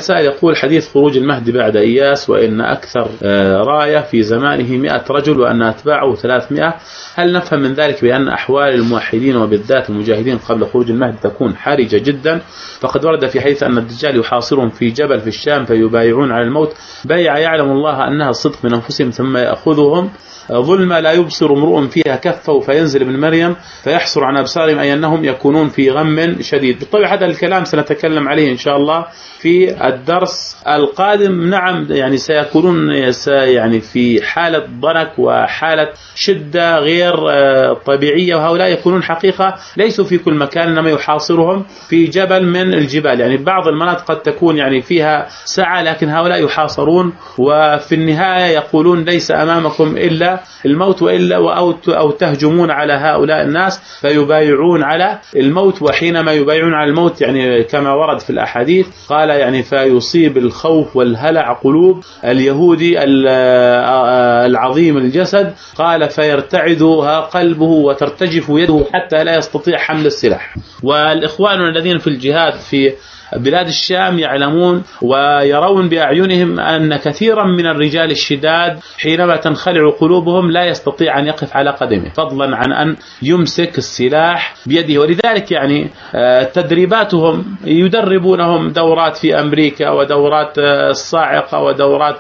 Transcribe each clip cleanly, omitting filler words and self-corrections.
سائل يقول حديث خروج المهدي بعد إياس وإن أكثر راية في زمانه 100 رجل وأن أتباعه 300، هل نفهم من ذلك بأن أحوال الموحدين وبالذات المجاهدين قبل خروج المهدي تكون حرجة جدا؟ فقد ورد في حديث أن الدجال يحاصرهم في جبل في الشام فيبايعون على الموت بيع يعلم الله أنها الصدق من أنفسهم ثم يأخذهم ظلمة لا يبصر امرؤ فيها كفه فينزل ابن مريم فيحصر عن أبصارهم أي أنهم يكونون في غم شديد. بالطبع هذا الكلام سنتكلم عليه إن شاء الله في الدرس القادم. نعم يعني سيكونون يعني في حالة ضنك وحالة شدة غير طبيعية، وهؤلاء يكونون حقيقة ليسوا في كل مكان إنما يحاصرهم في جبل من الجبال. يعني بعض المناطق قد تكون يعني فيها سعة لكن هؤلاء يحاصرون، وفي النهاية يقولون ليس أمامكم إلا الموت وإلا أو تهجمون على هؤلاء الناس فيبايعون على الموت. وحينما يبايعون على الموت يعني كما ورد في الأحاديث قال يعني فيصيب الخوف والهلع قلوب اليهودي العظيم الجسد، قال فيرتعدها قلبه وترتجف يده حتى لا يستطيع حمل السلاح. والإخوان الذين في الجهاد في بلاد الشام يعلمون ويرون بأعينهم أن كثيرا من الرجال الشداد حينما تنخلع قلوبهم لا يستطيع أن يقف على قدمه فضلا عن أن يمسك السلاح بيده. ولذلك يعني تدريباتهم يدربونهم دورات في أمريكا ودورات الصاعقة ودورات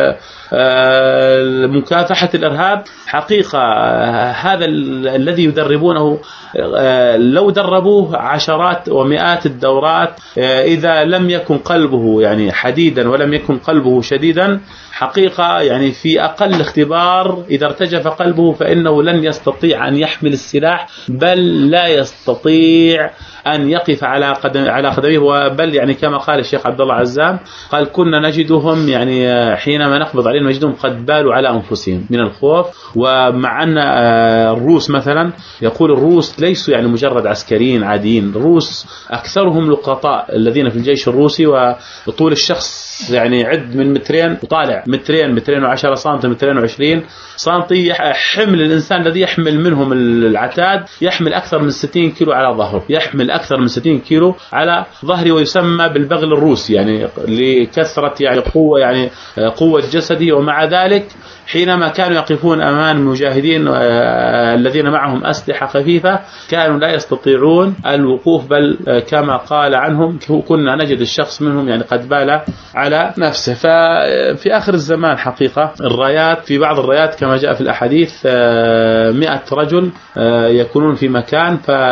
مكافحة الإرهاب. حقيقة هذا الذي يدربونه لو دربوه عشرات ومئات الدورات إذا لم يكن قلبه يعني حديدا ولم يكن قلبه شديدا حقيقة يعني في أقل اختبار إذا ارتجف قلبه فإنه لن يستطيع أن يحمل السلاح، بل لا يستطيع أن يقف على قدمه. بل يعني كما قال الشيخ عبد الله عزام قال كنا نجدهم يعني حينما نقبض عليهم نجدهم قد بالوا على أنفسهم من الخوف. ومع أن الروس مثلا يقول الروس ليسوا يعني مجرد عسكريين عاديين، الروس أكثرهم لقطاء الذين في الجيش الروسي وطول الشخص يعني عد من مترين وطالع مترين و10 سنتي 220 سنتي. حمل الإنسان الذي يحمل منهم العتاد يحمل أكثر من 60 كيلو على ظهره، يحمل أكثر من 60 كيلو على ظهره، ويسمى بالبغل الروسي يعني لكثرة يعني قوة يعني قوة جسده. ومع ذلك حينما كانوا يقفون أمام المجاهدين الذين معهم أسلحة خفيفة كانوا لا يستطيعون الوقوف، بل كما قال عنهم كنا نجد الشخص منهم يعني قد بال على نفسه. ففي آخر الزمان حقيقة الرايات في بعض الرايات كما جاء في الأحاديث 100 رجل يكونون في مكان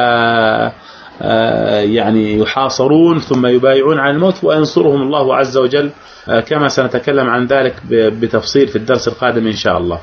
يعني يحاصرون ثم يبايعون على الموت وينصرهم الله عز وجل، كما سنتكلم عن ذلك بتفصيل في الدرس القادم إن شاء الله.